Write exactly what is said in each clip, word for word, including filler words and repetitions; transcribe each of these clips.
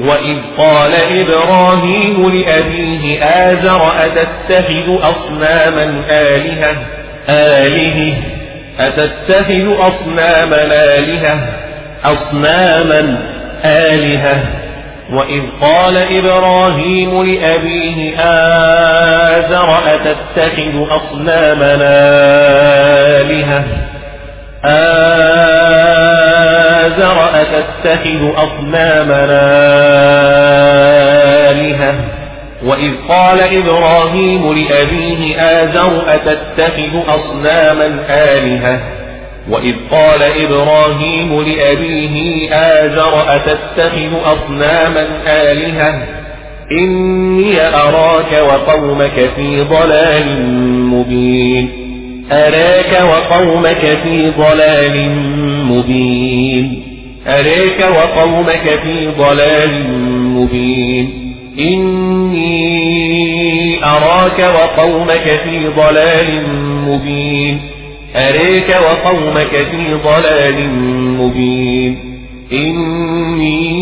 وإذ قال إبراهيم لأبيه آزر أتتخذ أصناما آلهة آله أتتخذ أصناما آلهة أصناما آلهة وإذ قال إبراهيم لأبيه آزر أتتخذ أصناما آلهة آزر أتتخذ أصناما آلهة وإذ قال إبراهيم لأبيه آزر أتتخذ أصناما آلهة وإذ قال إبراهيم لأبيه آزر أتتخذ أصناما آلهة إني أراك وقومك في ضلال مبين أراك وقومك في ضلال مبين أراك وقومك في ضلال مبين إني أراك وقومك في ضلال مبين أريك وقومك في ضلال مبين إني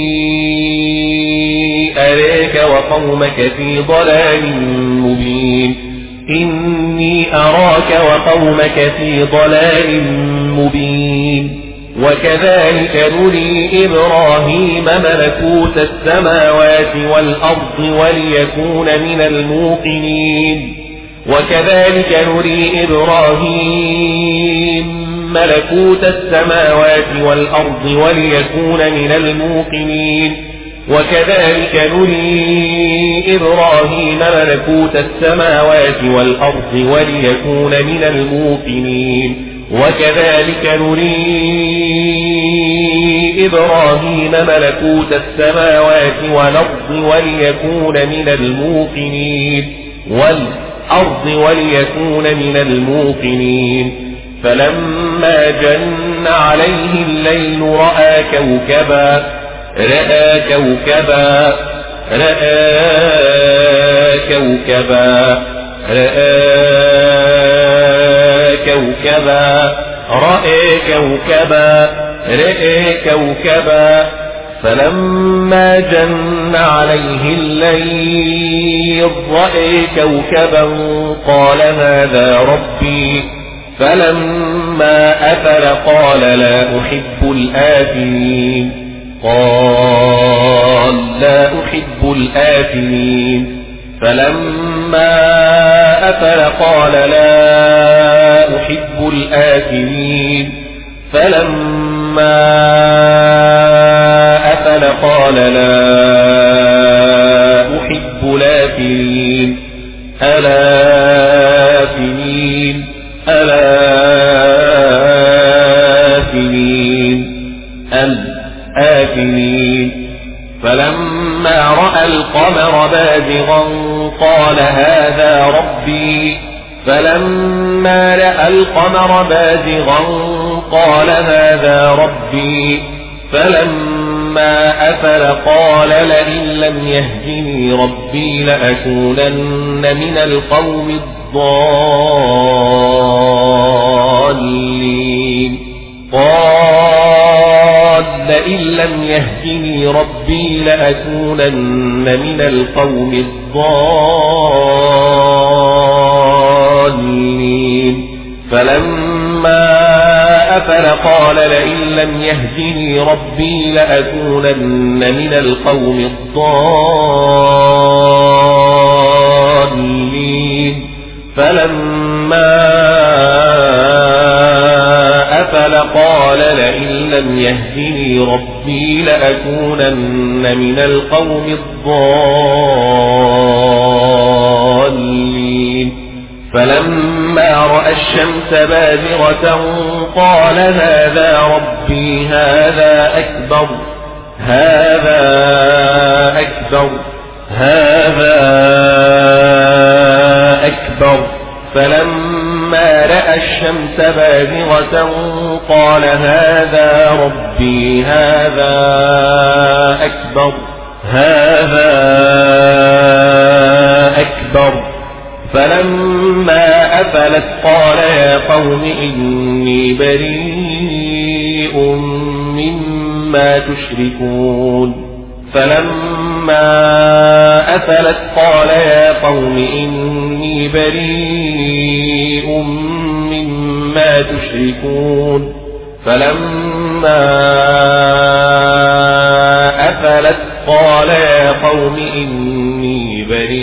أريك وقومك في ضلال مبين إني أراك وقومك في ضلال مبين وكذلك نري إبراهيم ملكوت السماوات والأرض وليكون من الموقنين وكذلك نري إبراهيم ملكوت السماوات والأرض وليكون من الموقنين وكذلك نري إبراهيم ملكوت السماوات والأرض وليكون من الموقنين وكذلك نري إبراهيم ملكوت السماوات والأرض وليكون من الموقنين والأرض وليكون من الموقنين فلما جن عليه الليل رأى كوكبا رأى كوكبا رأى كوكبا رأى كوكبا رأى كوكبا رأى كوكبا فلما جن عليه الليل رأى كوكبا قال هذا ربي فلما أفل قال لا أحب الآفلين قال لا أحب الآفلين فلما أفل قال لا أحب الآفلين فلما أفل قال لا أحب الآفلين الآفلين الآفلين الآفلين فلما رأى القمر بازغا قال هذا ربي فلما رأى القمر بازغا قال هذا ربي فلما أفل قال لئن لم يهدني ربي لأكونن من القوم الضالين قال لئن لم يهدني ربي لأكونن من القوم الضالين فلما أفل قال لئن لم يهدني ربي لأكونن من القوم الضالين فلما أفل قال لئن لم يهدني ربي لأكونن من القوم الضالين فلما رأى الشمس بازغة قال هذا ربي هذا أكبر هذا أكبر هذا أكبر فلما رأى الشمس بازغة قال هذا ربي هذا أكبر هذا أكبر فلما أفلت قال يا قوم إني بريء مما تشركون فلما أفلت قال يا قوم إني بريء مما تشركون فلما أفلت قال يا قوم إني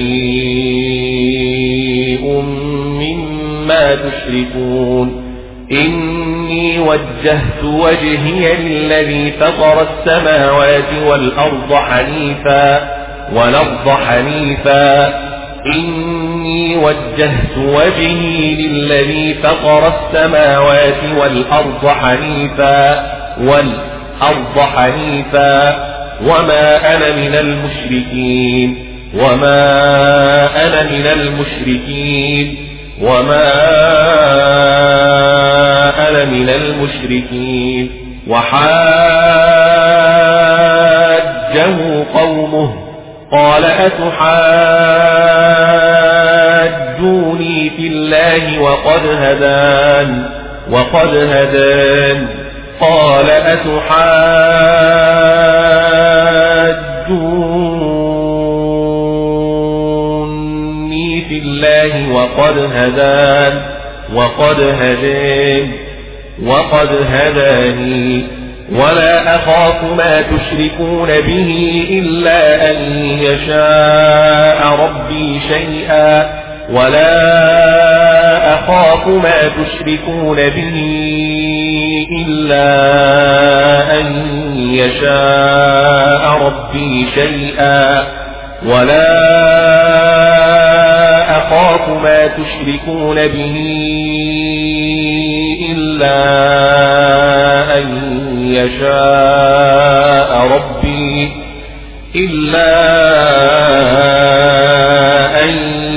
بريء مما تشركون إني وجهت وجهي للذي فطر السماوات والأرض حنيفا والأرض حنيفا إني وجهت وجهي للذي فطر السماوات والأرض حنيفا والأرض حنيفا وما أنا من المشركين وما أنا من المشركين وما أنا من المشركين وحاجه قومه قال أتحاجوني في الله وقد هدان وقد هدان قال أتحاجوني في الله وقد هدان وقد هدان وقد هداني ولا أخاف ما تشركون به إلا أن يشاء ربي شيئا ولا أخاف ما تشركون به إلا أن يشاء ربي شيئا ولا أخاف ما تشركون به إلا أن يشاء ربي إلا أن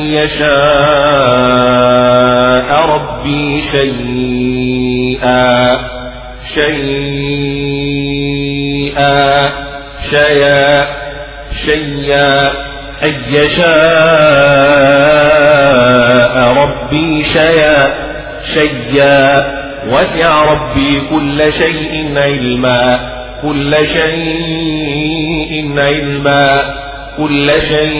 يشاء ربي شيئا شيئا شيئا شيئا أن يشاء ربي شيئا شيئا وسع ربي كل شيء علما كل شيء علما كل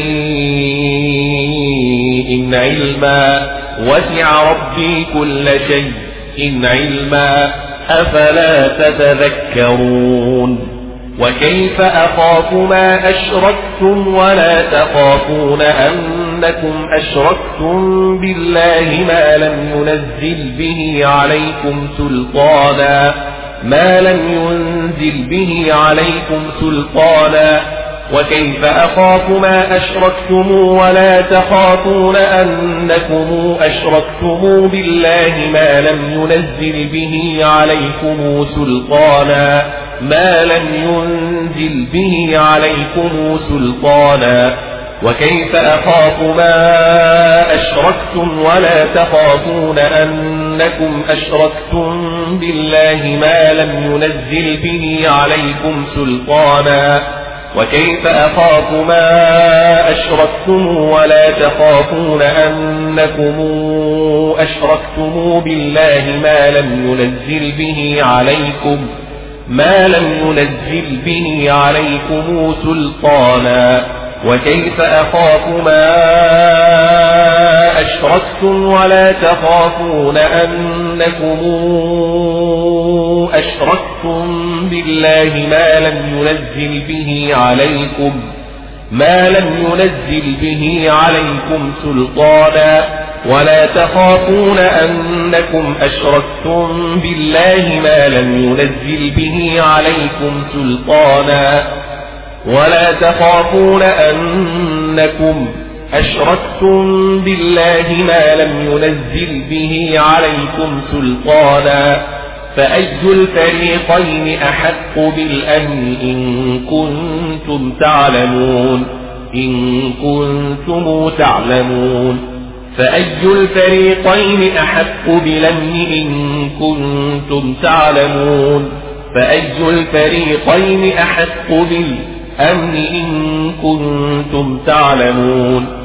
شيء علما وسع ربي كل شيء علما أفلا تتذكرون وكيف أخاف ما أشركتم ولا تخافون أنكم أشركتم بالله ما لم ينزل به عليكم سلطانا ما لم ينزل به عليكم سلطانا وكيف أخاف ما أشركتم ولا تخافون أنكم أشركتم بالله ما لم ينزل به عليكم سلطانا ما لم ينزل به عليكم سلطانا وكيف أخاف ما أشركتم ولا تخافون أنكم أشركتم بالله ما لم ينزل به عليكم سلطانا وكيف أخاف ما أشركتم ولا تخافون أنكم أشركتم بالله ما لم ينزل به عليكم ما لم ينزل به عليكم سلطانا وكيف أخاف ما أشركتم ولا تخافون أنكم أشركتم بالله ما لم ينزل به عليكم ما لم ينزل به عليكم سلطانا ولا تخافون أنكم أشركتم بالله ما لم ينزل به عليكم سلطانا ولا تخافون أنكم أشركتم بالله ما لم ينزل به عليكم سلطانا فأي الفريقين أحق بالأمن إن كنتم تعلمون إن كنتم تعلمون فأي الفريقين أحق بالأمن إن كنتم تعلمون فأي الفريقين أحق بالأمن إن كنتم تعلمون